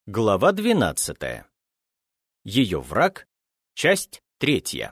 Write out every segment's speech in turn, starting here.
Глава 12. Ее враг. Часть 3.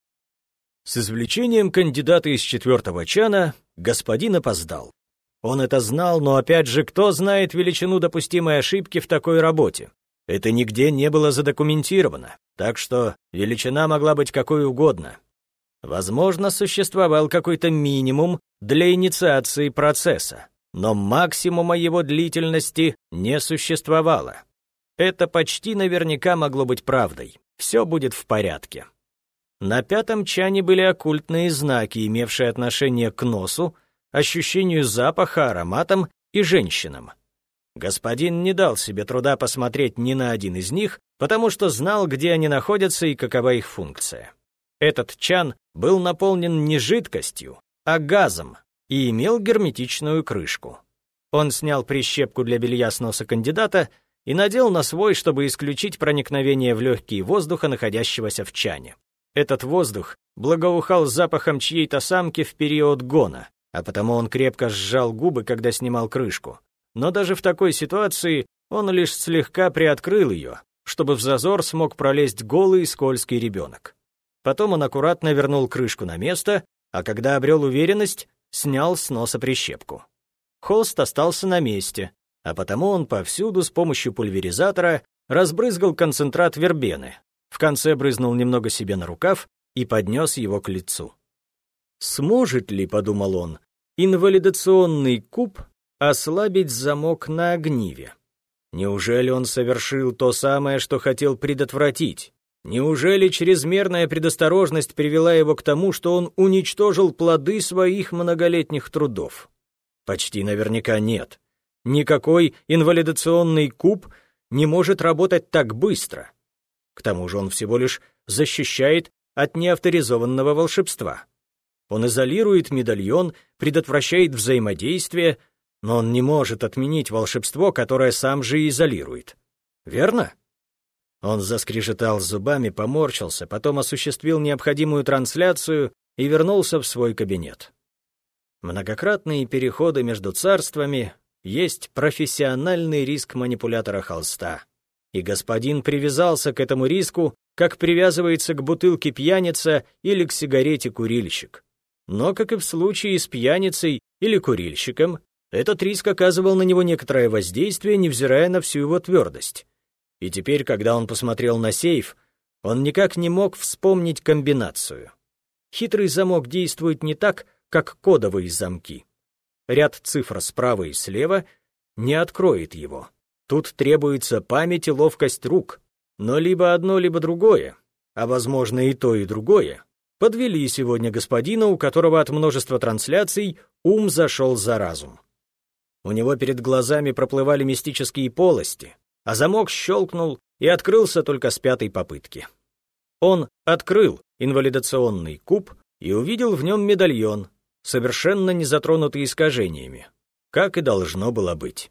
С извлечением кандидата из 4-го чана господин опоздал. Он это знал, но опять же, кто знает величину допустимой ошибки в такой работе? Это нигде не было задокументировано, так что величина могла быть какой угодно. Возможно, существовал какой-то минимум для инициации процесса, но максимума его длительности не существовало. Это почти наверняка могло быть правдой. Все будет в порядке. На 5-м чане были оккультные знаки, имевшие отношение к носу, ощущению запаха, ароматам и женщинам. Господин не дал себе труда посмотреть ни на один из них, потому что знал, где они находятся и какова их функция. Этот чан был наполнен не жидкостью, а газом и имел герметичную крышку. Он снял прищепку для белья с носа кандидата и надел на свой, чтобы исключить проникновение в легкие воздуха, находящегося в чане. Этот воздух благоухал запахом чьей-то самки в период гона, а потому он крепко сжал губы, когда снимал крышку. Но даже в такой ситуации он лишь слегка приоткрыл ее, чтобы в зазор смог пролезть голый скользкий ребенок. Потом он аккуратно вернул крышку на место, а когда обрел уверенность, снял с носа прищепку. Холст остался на месте, а потому он повсюду с помощью пульверизатора разбрызгал концентрат вербены. В конце брызнул немного себе на рукав и поднес его к лицу. «Сможет ли, — подумал он, — инвалидационный куб ослабить замок на огниве? Неужели он совершил то самое, что хотел предотвратить? Неужели чрезмерная предосторожность привела его к тому, что он уничтожил плоды своих многолетних трудов? Почти наверняка нет. Никакой инвалидационный куб не может работать так быстро. К тому же он всего лишь защищает от неавторизованного волшебства. Он изолирует медальон, предотвращает взаимодействие, но он не может отменить волшебство, которое сам же и изолирует. Верно? Он заскрежетал зубами, поморщился, потом осуществил необходимую трансляцию и вернулся в свой кабинет. Многократные переходы между царствами есть профессиональный риск манипулятора холста. И господин привязался к этому риску, как привязывается к бутылке пьяница или к сигарете курильщик. Но, как и в случае с пьяницей или курильщиком, этот риск оказывал на него некоторое воздействие, невзирая на всю его твердость. И теперь, когда он посмотрел на сейф, он никак не мог вспомнить комбинацию. Хитрый замок действует не так, как кодовые замки. Ряд цифр справа и слева не откроет его. Тут требуется память и ловкость рук. Но либо одно, либо другое, а возможно и то, и другое, подвели сегодня господина, у которого от множества трансляций ум зашел за разум. У него перед глазами проплывали мистические полости, а замок щелкнул и открылся только с 5-й попытки. Он открыл инвалидационный куб и увидел в нем медальон, совершенно не затронутый искажениями, как и должно было быть.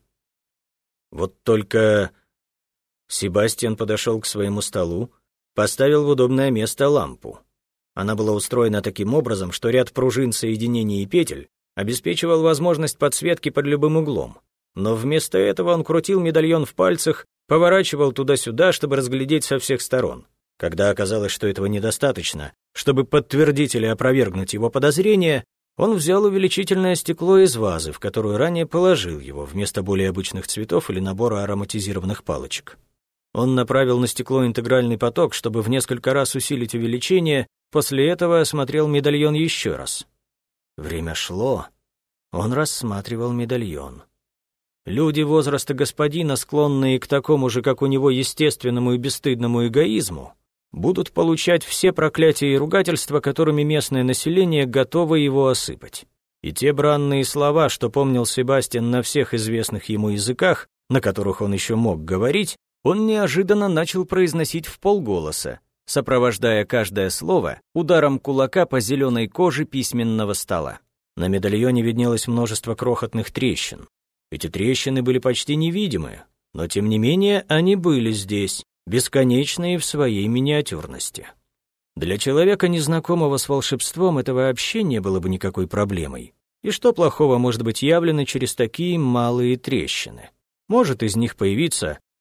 Вот только Себастьян подошел к своему столу, поставил в удобное место лампу. Она была устроена таким образом, что ряд пружин, соединений и петель обеспечивал возможность подсветки под любым углом. Но вместо этого он крутил медальон в пальцах, поворачивал туда-сюда, чтобы разглядеть со всех сторон. Когда оказалось, что этого недостаточно, чтобы подтвердить или опровергнуть его подозрения, он взял увеличительное стекло из вазы, в которую ранее положил его, вместо более обычных цветов или набора ароматизированных палочек. Он направил на стекло интегральный поток, чтобы в несколько раз усилить увеличение, после этого осмотрел медальон еще раз. Время шло. Он рассматривал медальон. Люди возраста господина, склонные к такому же, как у него, естественному и бесстыдному эгоизму, будут получать все проклятия и ругательства, которыми местное население готово его осыпать. И те бранные слова, что помнил Себастьян на всех известных ему языках, на которых он еще мог говорить, он неожиданно начал произносить вполголоса, сопровождая каждое слово ударом кулака по зеленой коже письменного стола. На медальоне виднелось множество крохотных трещин. Эти трещины были почти невидимы, но тем не менее они были здесь, бесконечные в своей миниатюрности. Для человека, незнакомого с волшебством, это вообще не было бы никакой проблемой. И что плохого может быть явлено через такие малые трещины? Может из них появиться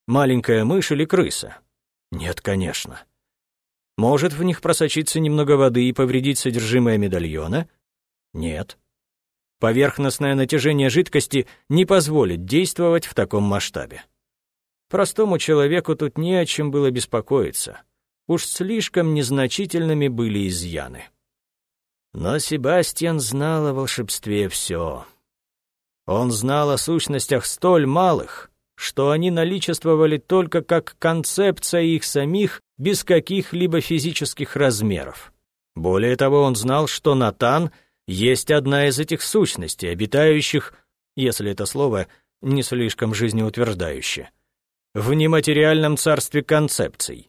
Маленькая мышь или крыса? Нет, конечно. Может в них просочиться немного воды и повредить содержимое медальона? Нет. Поверхностное натяжение жидкости не позволит действовать в таком масштабе. Простому человеку тут не о чем было беспокоиться. Уж слишком незначительными были изъяны. Но Себастьян знал о волшебстве все. Он знал о сущностях столь малых, что они наличествовали только как концепция их самих, без каких-либо физических размеров. Более того, он знал, что Натан есть одна из этих сущностей, обитающих, если это слово не слишком жизнеутверждающее, в нематериальном царстве концепций.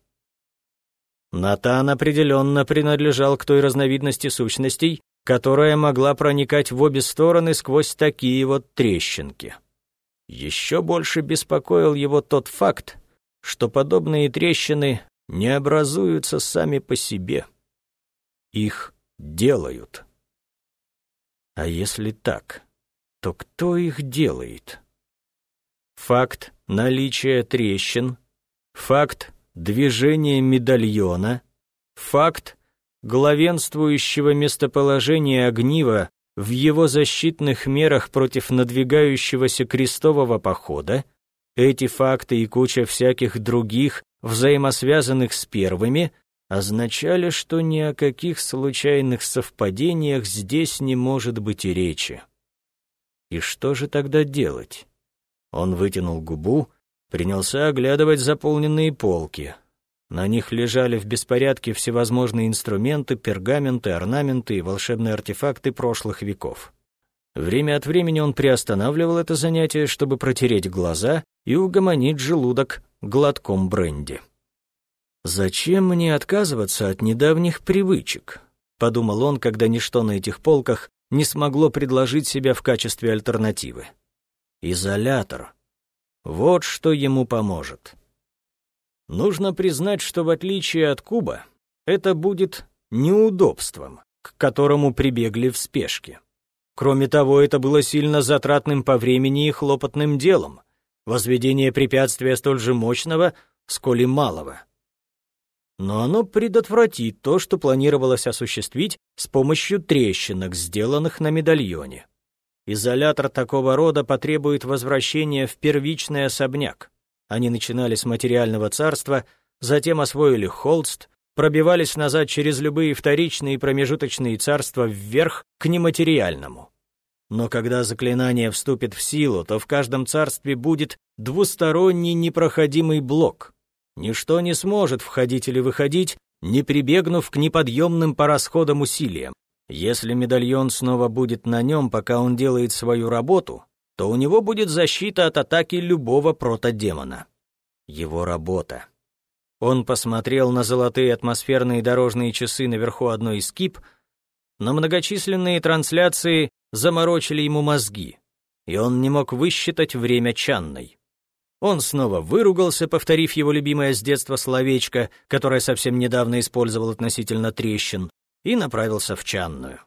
Натан определенно принадлежал к той разновидности сущностей, которая могла проникать в обе стороны сквозь такие вот трещинки. Еще больше беспокоил его тот факт, что подобные трещины не образуются сами по себе. Их делают. А если так, то кто их делает? Факт наличия трещин, факт движения медальона, факт главенствующего местоположения огнива в его защитных мерах против надвигающегося крестового похода, эти факты и куча всяких других, взаимосвязанных с первыми, означали, что ни о каких случайных совпадениях здесь не может быть и речи. И что же тогда делать? Он вытянул губу, принялся оглядывать заполненные полки. На них лежали в беспорядке всевозможные инструменты, пергаменты, орнаменты и волшебные артефакты прошлых веков. Время от времени он приостанавливал это занятие, чтобы протереть глаза и угомонить желудок глотком бренди. «Зачем мне отказываться от недавних привычек?» — подумал он, когда ничто на этих полках не смогло предложить себя в качестве альтернативы. Изолятор. Вот что ему поможет. Нужно признать, что в отличие от куба, это будет неудобством, к которому прибегли в спешке. Кроме того, это было сильно затратным по времени и хлопотным делом, возведение препятствия столь же мощного, сколь и малого. Но оно предотвратит то, что планировалось осуществить с помощью трещинок, сделанных на медальоне. Изолятор такого рода потребует возвращения в первичный особняк. Они начинали с материального царства, затем освоили холст, пробивались назад через любые вторичные и промежуточные царства вверх к нематериальному. Но когда заклинание вступит в силу, то в каждом царстве будет двусторонний непроходимый блок. Ничто не сможет входить или выходить, не прибегнув к неподъемным по расходам усилиям. Если медальон снова будет на нем, пока он делает свою работу, то у него будет защита от атаки любого протодемона. Его работа. Он посмотрел на золотые атмосферные дорожные часы наверху одной из кип, но многочисленные трансляции заморочили ему мозги, и он не мог высчитать время чанной. Он снова выругался, повторив его любимое с детства словечко, которое совсем недавно использовал относительно трещин, и направился в чанную.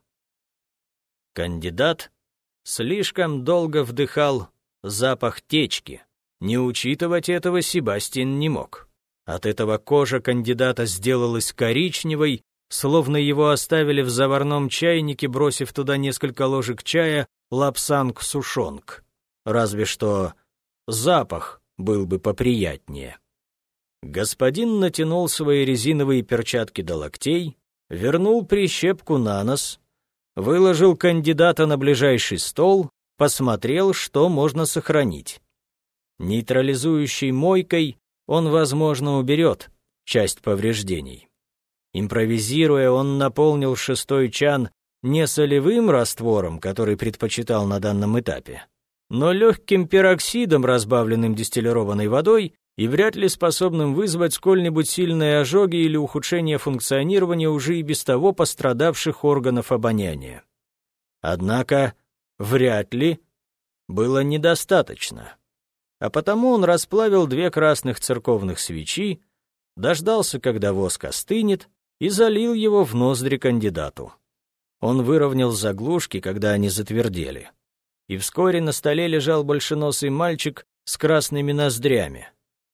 Кандидат слишком долго вдыхал запах течки. Не учитывать этого Себастьян не мог. От этого кожа кандидата сделалась коричневой, словно его оставили в заварном чайнике, бросив туда несколько ложек чая лапсанг-сушонг. Разве что запах был бы поприятнее. Господин натянул свои резиновые перчатки до локтей, вернул прищепку на нос, выложил кандидата на ближайший стол, посмотрел, что можно сохранить. Нейтрализующей мойкой он, возможно, уберет часть повреждений. Импровизируя, он наполнил шестой чан не солевым раствором, который предпочитал на данном этапе, но легким пероксидом, разбавленным дистиллированной водой, и вряд ли способным вызвать сколь-нибудь сильные ожоги или ухудшение функционирования уже и без того пострадавших органов обоняния. Однако вряд ли было недостаточно. А потому он расплавил 2 красных церковных свечи, дождался, когда воск остынет, и залил его в ноздри кандидату. Он выровнял заглушки, когда они затвердели. И вскоре на столе лежал большеносый мальчик с красными ноздрями.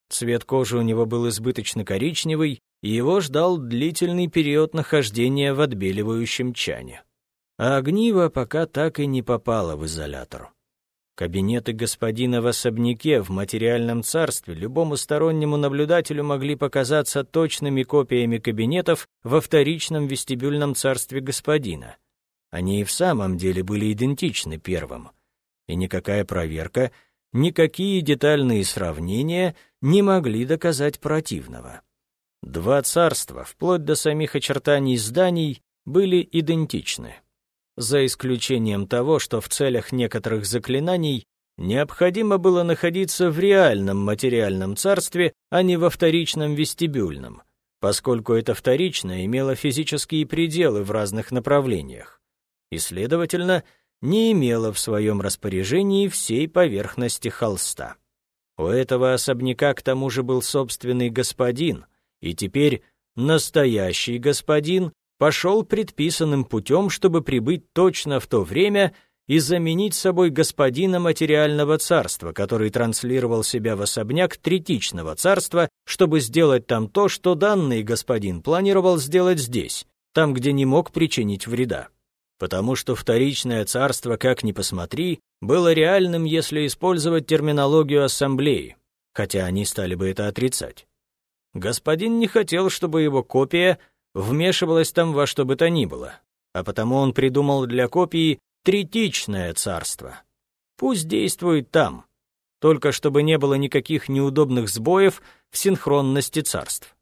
Цвет кожи у него был избыточно коричневый, и его ждал длительный период нахождения в отбеливающем чане. А огниво пока так и не попало в изолятор. Кабинеты господина в особняке в материальном царстве любому стороннему наблюдателю могли показаться точными копиями кабинетов во вторичном вестибюльном царстве господина. Они и в самом деле были идентичны первым. И никакая проверка, никакие детальные сравнения не могли доказать противного. Два царства, вплоть до самих очертаний зданий, были идентичны. За исключением того, что в целях некоторых заклинаний необходимо было находиться в реальном материальном царстве, а не во вторичном вестибюльном, поскольку это вторичное имело физические пределы в разных направлениях и, следовательно, не имело в своем распоряжении всей поверхности холста. У этого особняка к тому же был собственный господин, и теперь настоящий господин пошел предписанным путем, чтобы прибыть точно в то время и заменить собой господина материального царства, который транслировал себя в особняк третичного царства, чтобы сделать там то, что данный господин планировал сделать здесь, там, где не мог причинить вреда. Потому что вторичное царство, как ни посмотри, было реальным, если использовать терминологию ассамблеи, хотя они стали бы это отрицать. Господин не хотел, чтобы его копия вмешивалась там во что бы то ни было, а потому он придумал для копии третичное царство. Пусть действует там, только чтобы не было никаких неудобных сбоев в синхронности царств.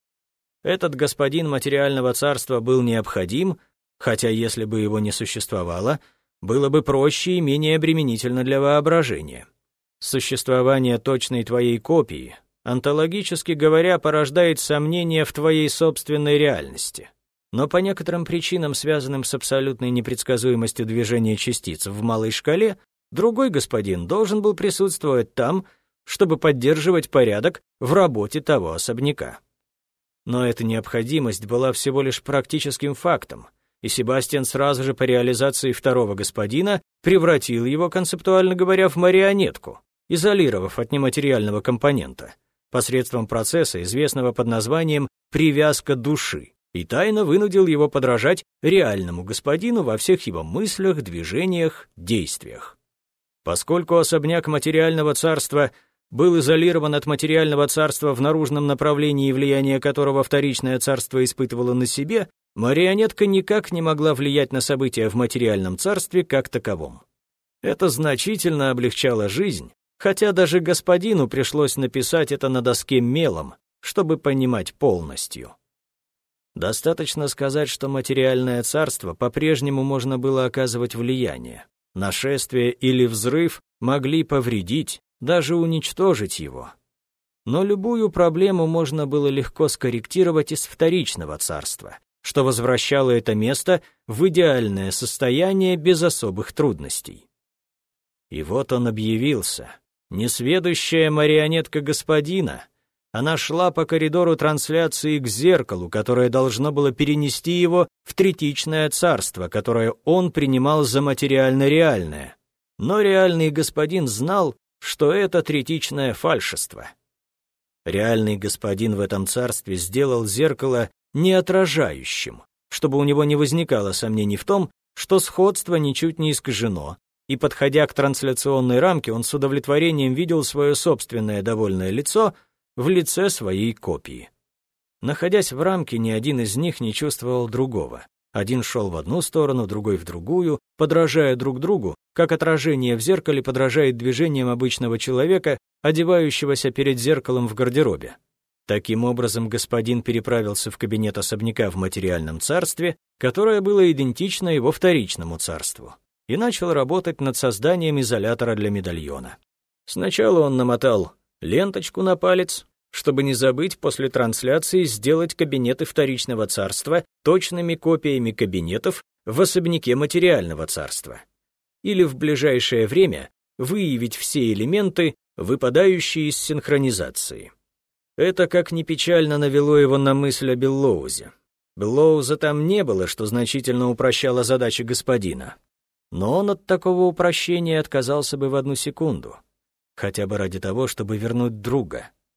Этот господин материального царства был необходим, хотя если бы его не существовало, было бы проще и менее обременительно для воображения. Существование точной твоей копии, онтологически говоря, порождает сомнения в твоей собственной реальности. Но по некоторым причинам, связанным с абсолютной непредсказуемостью движения частиц в малой шкале, другой господин должен был присутствовать там, чтобы поддерживать порядок в работе того особняка. Но эта необходимость была всего лишь практическим фактом, и Себастьян сразу же по реализации второго господина превратил его, концептуально говоря, в марионетку, изолировав от нематериального компонента, посредством процесса, известного под названием «привязка души», и тайно вынудил его подражать реальному господину во всех его мыслях, движениях, действиях. Поскольку особняк материального царства был изолирован от материального царства в наружном направлении, влияние которого вторичное царство испытывало на себе, марионетка никак не могла влиять на события в материальном царстве как таковом. Это значительно облегчало жизнь, хотя даже господину пришлось написать это на доске мелом, чтобы понимать полностью. Достаточно сказать, что материальное царство по-прежнему можно было оказывать влияние. Нашествие или взрыв могли повредить, даже уничтожить его. Но любую проблему можно было легко скорректировать из вторичного царства, что возвращало это место в идеальное состояние без особых трудностей. И вот он объявился. Несведущая марионетка господина. Она шла по коридору трансляции к зеркалу, которое должно было перенести его в третичное царство, которое он принимал за материально-реальное. Но реальный господин знал, что это третичное фальшество. Реальный господин в этом царстве сделал зеркало неотражающим, чтобы у него не возникало сомнений в том, что сходство ничуть не искажено, и, подходя к трансляционной рамке, он с удовлетворением видел свое собственное довольное лицо в лице своей копии. Находясь в рамке, ни один из них не чувствовал другого. Один шел в одну сторону, другой в другую, подражая друг другу, как отражение в зеркале подражает движениям обычного человека, одевающегося перед зеркалом в гардеробе. Таким образом, господин переправился в кабинет особняка в материальном царстве, которое было идентично его вторичному царству, и начал работать над созданием изолятора для медальона. Сначала он намотал ленточку на палец, чтобы не забыть после трансляции сделать кабинеты вторичного царства точными копиями кабинетов в особняке материального царства, или в ближайшее время выявить все элементы, выпадающие из синхронизации. Это, как ни печально, навело его на мысль о Беллоузе. Беллоуза там не было, что значительно упрощало задачи господина. Но он от такого упрощения отказался бы в одну секунду, хотя бы ради того, чтобы вернуть друга.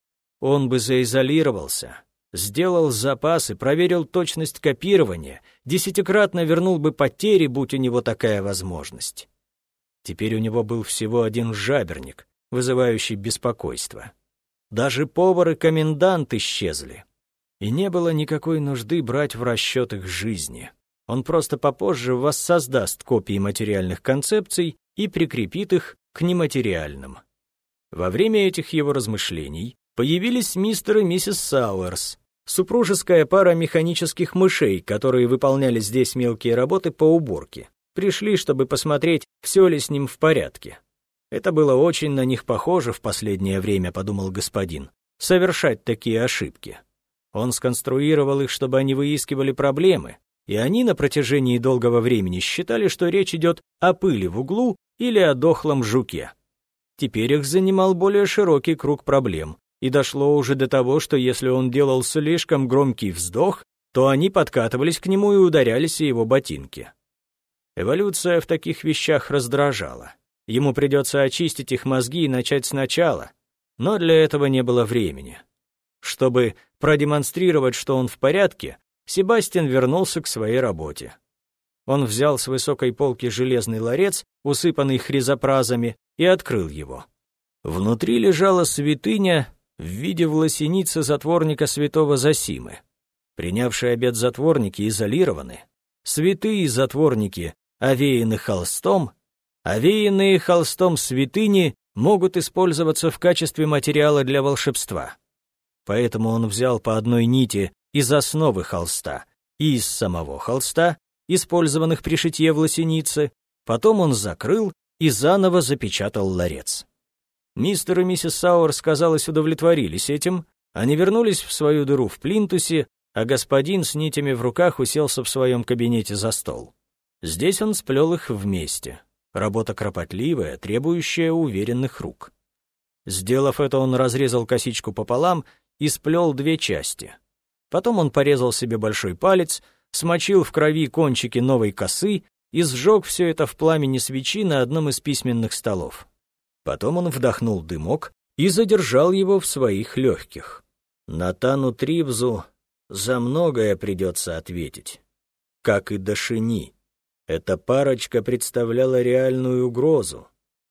он бы заизолировался, сделал запасы, проверил точность копирования, 10-кратно вернул бы потери, будь у него такая возможность. Теперь у него был всего один жаберник, вызывающий беспокойство. Даже повар и комендант исчезли. И не было никакой нужды брать в расчет их жизни. Он просто попозже воссоздаст копии материальных концепций и прикрепит их к нематериальным. Во время этих его размышлений появились мистер и миссис Сауэрс, супружеская пара механических мышей, которые выполняли здесь мелкие работы по уборке. Пришли, чтобы посмотреть, все ли с ним в порядке. Это было очень на них похоже в последнее время, подумал господин, совершать такие ошибки. Он сконструировал их, чтобы они выискивали проблемы, и они на протяжении долгого времени считали, что речь идет о пыли в углу или о дохлом жуке. Теперь их занимал более широкий круг проблем, и дошло уже до того, что если он делал слишком громкий вздох, то они подкатывались к нему и ударялись о его ботинки. Эволюция в таких вещах раздражала. Ему придется очистить их мозги и начать сначала, но для этого не было времени. Чтобы продемонстрировать, что он в порядке, Себастьян вернулся к своей работе. Он взял с высокой полки железный ларец, усыпанный хризопразами, и открыл его. Внутри лежала святыня в виде власеницы затворника святого Зосимы. Принявшие обет затворники изолированы. Святые затворники овеяны холстом, овеянные холстом святыни могут использоваться в качестве материала для волшебства. Поэтому он взял по одной нити из основы холста и из самого холста, использованных при шитье власеницы, потом он закрыл и заново запечатал ларец. Мистер и миссис Сауэрс, казалось, удовлетворились этим, они вернулись в свою дыру в плинтусе, а господин с нитями в руках уселся в своем кабинете за стол. Здесь он сплел их вместе. Работа кропотливая, требующая уверенных рук. Сделав это, он разрезал косичку пополам и сплел 2 части. Потом он порезал себе большой палец, смочил в крови кончики новой косы и сжег все это в пламени свечи на одном из письменных столов. Потом он вдохнул дымок и задержал его в своих легких. Натану Тривзу за многое придется ответить, как и Дашини. Эта парочка представляла реальную угрозу.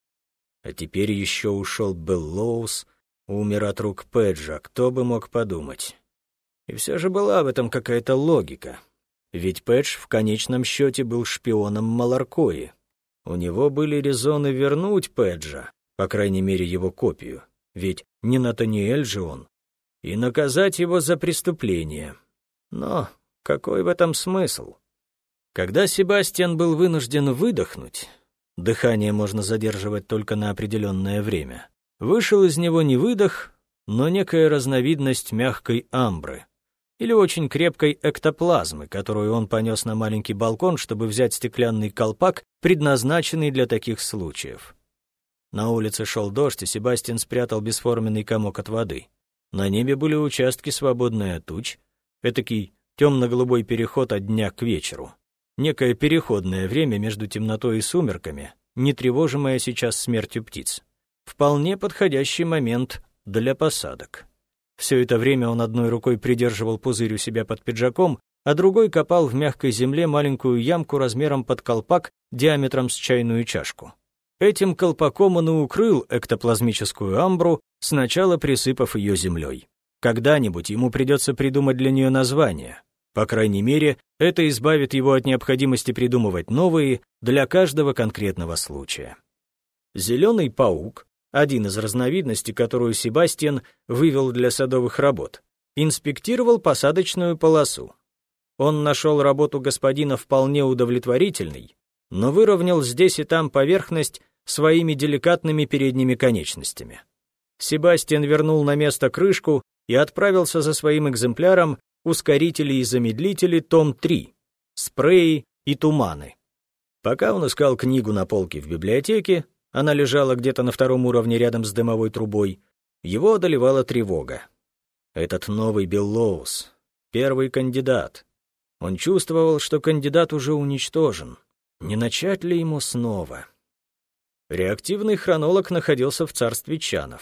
А теперь еще ушел Беллоус, умер от рук Пэджа, кто бы мог подумать. И все же была в этом какая-то логика. Ведь Пэдж в конечном счете был шпионом Маларкои. У него были резоны вернуть Пэджа, по крайней мере его копию, ведь не Натаниэль же он, и наказать его за преступление. Но какой в этом смысл? Когда Себастьян был вынужден выдохнуть, дыхание можно задерживать только на определенное время, вышел из него не выдох, но некая разновидность мягкой амбры или очень крепкой эктоплазмы, которую он понес на маленький балкон, чтобы взять стеклянный колпак, предназначенный для таких случаев. На улице шел дождь, и Себастьян спрятал бесформенный комок от воды. На небе были участки, свободные от туч, этакий темно-голубой переход от дня к вечеру. Некое переходное время между темнотой и сумерками, не тревожимое сейчас смертью птиц. Вполне подходящий момент для посадок. Все это время он одной рукой придерживал пузырь у себя под пиджаком, а другой копал в мягкой земле маленькую ямку размером под колпак диаметром с чайную чашку. Этим колпаком он и укрыл эктоплазмическую амбру, сначала присыпав ее землей. Когда-нибудь ему придется придумать для нее название. По крайней мере, это избавит его от необходимости придумывать новые для каждого конкретного случая. Зеленый паук, один из разновидностей, которую Себастьян вывел для садовых работ, инспектировал посадочную полосу. Он нашел работу господина вполне удовлетворительной, но выровнял здесь и там поверхность своими деликатными передними конечностями. Себастьян вернул на место крышку и отправился за своим экземпляром «Ускорители и замедлители. Том 3. Спреи и туманы». Пока он искал книгу на полке в библиотеке, она лежала где-то на 2-м уровне рядом с дымовой трубой, его одолевала тревога. Этот новый Беллоус, первый кандидат. Он чувствовал, что кандидат уже уничтожен. Не начать ли ему снова? Реактивный хронолог находился в царстве Чанов.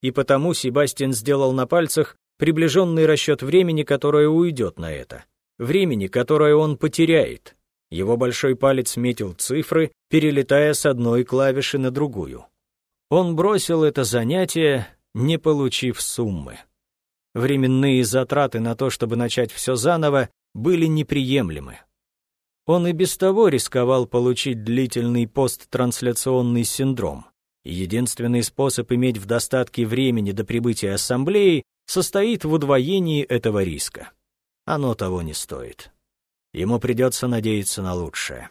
и потому Себастьян сделал на пальцах приближенный расчет времени, которое уйдет на это. Времени, которое он потеряет. Его большой палец метил цифры, перелетая с одной клавиши на другую. Он бросил это занятие, не получив суммы. Временные затраты на то, чтобы начать все заново, были неприемлемы. Он и без того рисковал получить длительный посттрансляционный синдром. Единственный способ иметь в достатке времени до прибытия ассамблеи состоит в удвоении этого риска. Оно того не стоит. Ему придется надеяться на лучшее.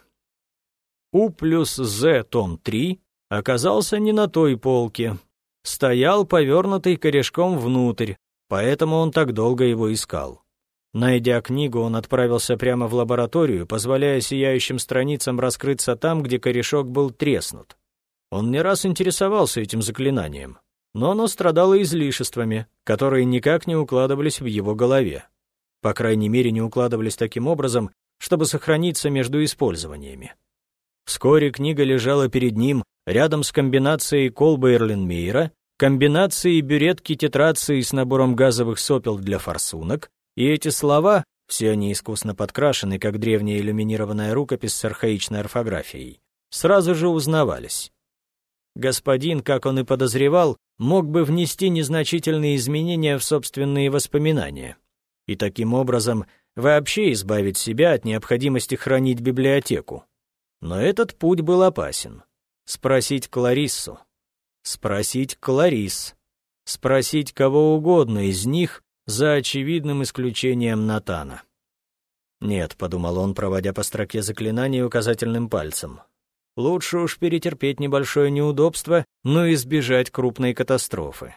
У плюс З том 3 оказался не на той полке. Стоял повернутый корешком внутрь, поэтому он так долго его искал. Найдя книгу, он отправился прямо в лабораторию, позволяя сияющим страницам раскрыться там, где корешок был треснут. Он не раз интересовался этим заклинанием, но оно страдало излишествами, которые никак не укладывались в его голове. По крайней мере, не укладывались таким образом, чтобы сохраниться между использованиями. Вскоре книга лежала перед ним рядом с комбинацией колбы Эрленмейера, комбинацией бюретки тетрации с набором газовых сопел для форсунок, и эти слова, все они искусно подкрашены, как древняя иллюминированная рукопись с архаичной орфографией, сразу же узнавались. Господин, как он и подозревал, мог бы внести незначительные изменения в собственные воспоминания и таким образом вообще избавить себя от необходимости хранить библиотеку. Но этот путь был опасен. Спросить Клариссу. Спросить Кларисс. Спросить кого угодно из них, за очевидным исключением Натана. «Нет», — подумал он, проводя по строке заклинаний указательным пальцем. «Лучше уж перетерпеть небольшое неудобство, но избежать крупной катастрофы».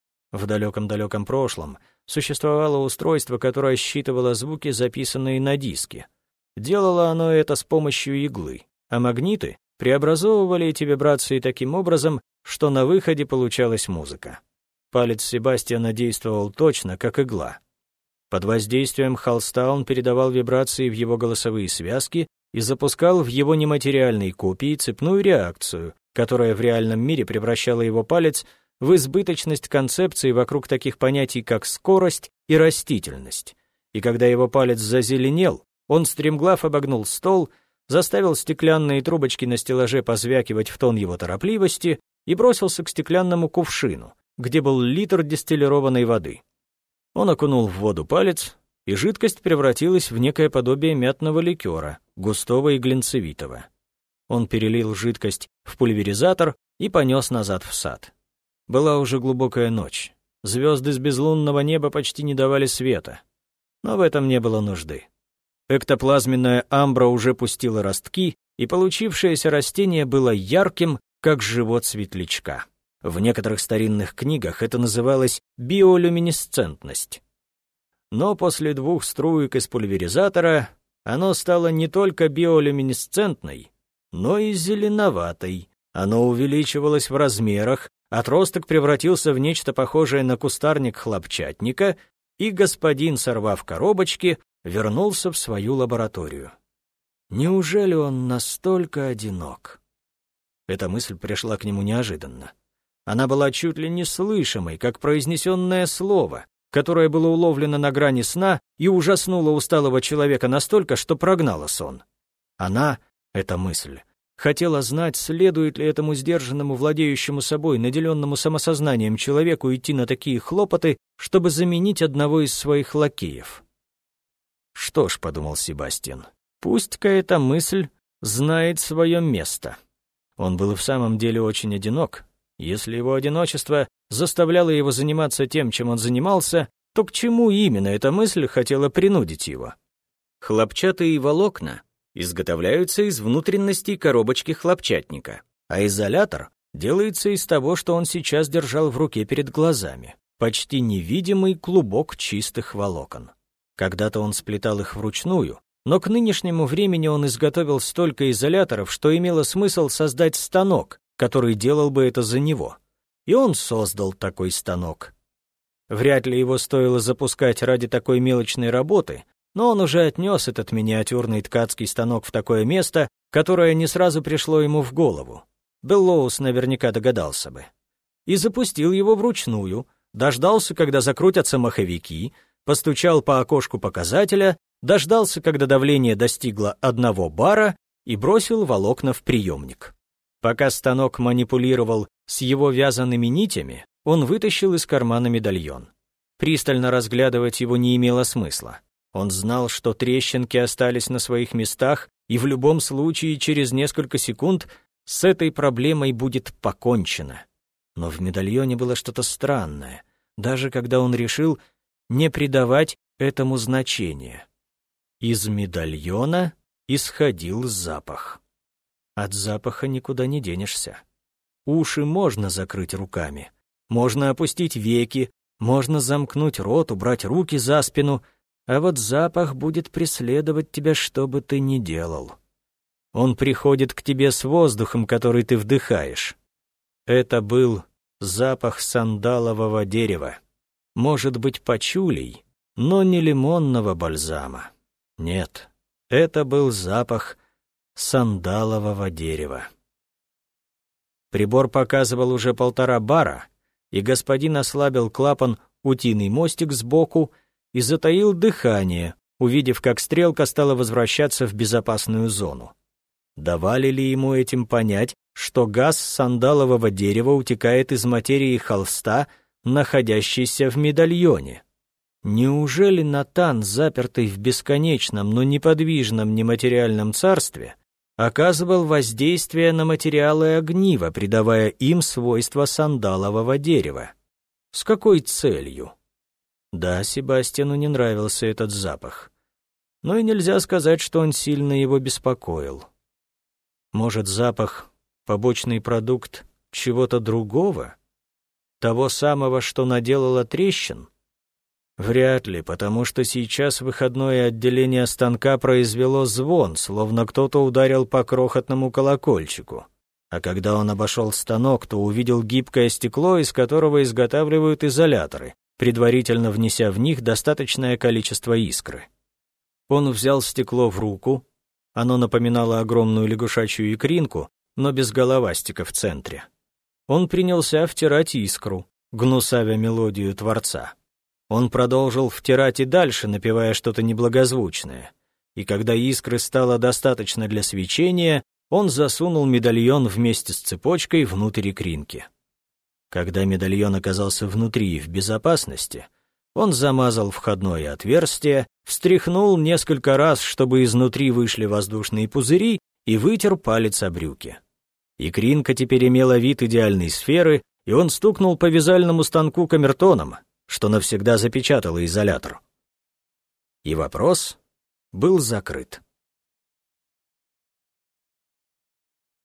В далеком-далеком прошлом существовало устройство, которое считывало звуки, записанные на диске. Делало оно это с помощью иглы, а магниты преобразовывали эти вибрации таким образом, что на выходе получалась музыка. Палец Себастьяна действовал точно, как игла. Под воздействием холста он передавал вибрации в его голосовые связки и запускал в его нематериальной копии цепную реакцию, которая в реальном мире превращала его палец в избыточность концепций вокруг таких понятий, как скорость и растительность. И когда его палец зазеленел, он стремглав обогнул стол, заставил стеклянные трубочки на стеллаже позвякивать в тон его торопливости и бросился к стеклянному кувшину, где был литр дистиллированной воды. Он окунул в воду палец, и жидкость превратилась в некое подобие мятного ликера, густого и глинцевитого. Он перелил жидкость в пульверизатор и понес назад в сад. Была уже глубокая ночь. Звезды с безлунного неба почти не давали света. Но в этом не было нужды. Эктоплазменная амбра уже пустила ростки, и получившееся растение было ярким, как живот светлячка. В некоторых старинных книгах это называлось биолюминесцентность. Но после 2 струек из пульверизатора оно стало не только биолюминесцентной, но и зеленоватой. Оно увеличивалось в размерах, отросток превратился в нечто похожее на кустарник хлопчатника, и господин, сорвав коробочки, вернулся в свою лабораторию. Неужели он настолько одинок? Эта мысль пришла к нему неожиданно. Она была чуть ли не слышимой, как произнесенное слово, которое было уловлено на грани сна и ужаснуло усталого человека настолько, что прогнало сон. Она, эта мысль, хотела знать, следует ли этому сдержанному, владеющему собой, наделенному самосознанием человеку идти на такие хлопоты, чтобы заменить одного из своих лакеев. «Что ж», — подумал Себастьян, — «пусть-ка эта мысль знает свое место». Он был и в самом деле очень одинок. Если его одиночество заставляло его заниматься тем, чем он занимался, то к чему именно эта мысль хотела принудить его? Хлопчатые волокна изготовляются из внутренностей коробочки хлопчатника, а изолятор делается из того, что он сейчас держал в руке перед глазами, почти невидимый клубок чистых волокон. Когда-то он сплетал их вручную, но к нынешнему времени он изготовил столько изоляторов, что имело смысл создать станок, который делал бы это за него. И он создал такой станок. Вряд ли его стоило запускать ради такой мелочной работы, но он уже отнес этот миниатюрный ткацкий станок в такое место, которое не сразу пришло ему в голову. Беллоус наверняка догадался бы. и запустил его вручную, дождался, когда закрутятся маховики, постучал по окошку показателя, дождался, когда давление достигло 1 бара, и бросил волокна в приемник. Пока станок манипулировал с его вязаными нитями, он вытащил из кармана медальон. Пристально разглядывать его не имело смысла. Он знал, что трещинки остались на своих местах, и в любом случае через несколько секунд с этой проблемой будет покончено. Но в медальоне было что-то странное, даже когда он решил не придавать этому значения. Из медальона исходил запах. От запаха никуда не денешься. Уши можно закрыть руками, можно опустить веки, можно замкнуть рот, убрать руки за спину, а вот запах будет преследовать тебя, что бы ты ни делал. Он приходит к тебе с воздухом, который ты вдыхаешь. Это был запах сандалового дерева. Может быть, пачулей, но не лимонного бальзама. Нет, это был запах сандалового дерева. Прибор показывал уже 1,5 бара, и господин ослабил клапан «Утиный мостик» сбоку и затаил дыхание, увидев, как стрелка стала возвращаться в безопасную зону. Давали ли ему этим понять, что газ сандалового дерева утекает из материи холста, находящейся в медальоне? Неужели Натан, запертый в бесконечном, но неподвижном нематериальном царстве, оказывал воздействие на материалы огнива, придавая им свойства сандалового дерева? С какой целью? Да, Себастьяну не нравился этот запах, но и нельзя сказать, что он сильно его беспокоил. Может, запах — побочный продукт чего-то другого? Того самого, что наделало трещин? Вряд ли, потому что сейчас выходное отделение станка произвело звон, словно кто-то ударил по крохотному колокольчику. А когда он обошел станок, то увидел гибкое стекло, из которого изготавливают изоляторы, предварительно внеся в них достаточное количество искры. Он взял стекло в руку, оно напоминало огромную лягушачью икринку, но без головастика в центре. Он принялся втирать искру, гнусавя мелодию Творца. Он продолжил втирать и дальше, напевая что-то неблагозвучное, и когда искры стало достаточно для свечения, он засунул медальон вместе с цепочкой внутрь икринки. Когда медальон оказался внутри и в безопасности, он замазал входное отверстие, встряхнул несколько раз, чтобы изнутри вышли воздушные пузыри, и вытер палец о брюки. Икринка теперь имела вид идеальной сферы, и он стукнул по вязальному станку камертоном, что навсегда запечатало изолятор. И вопрос был закрыт.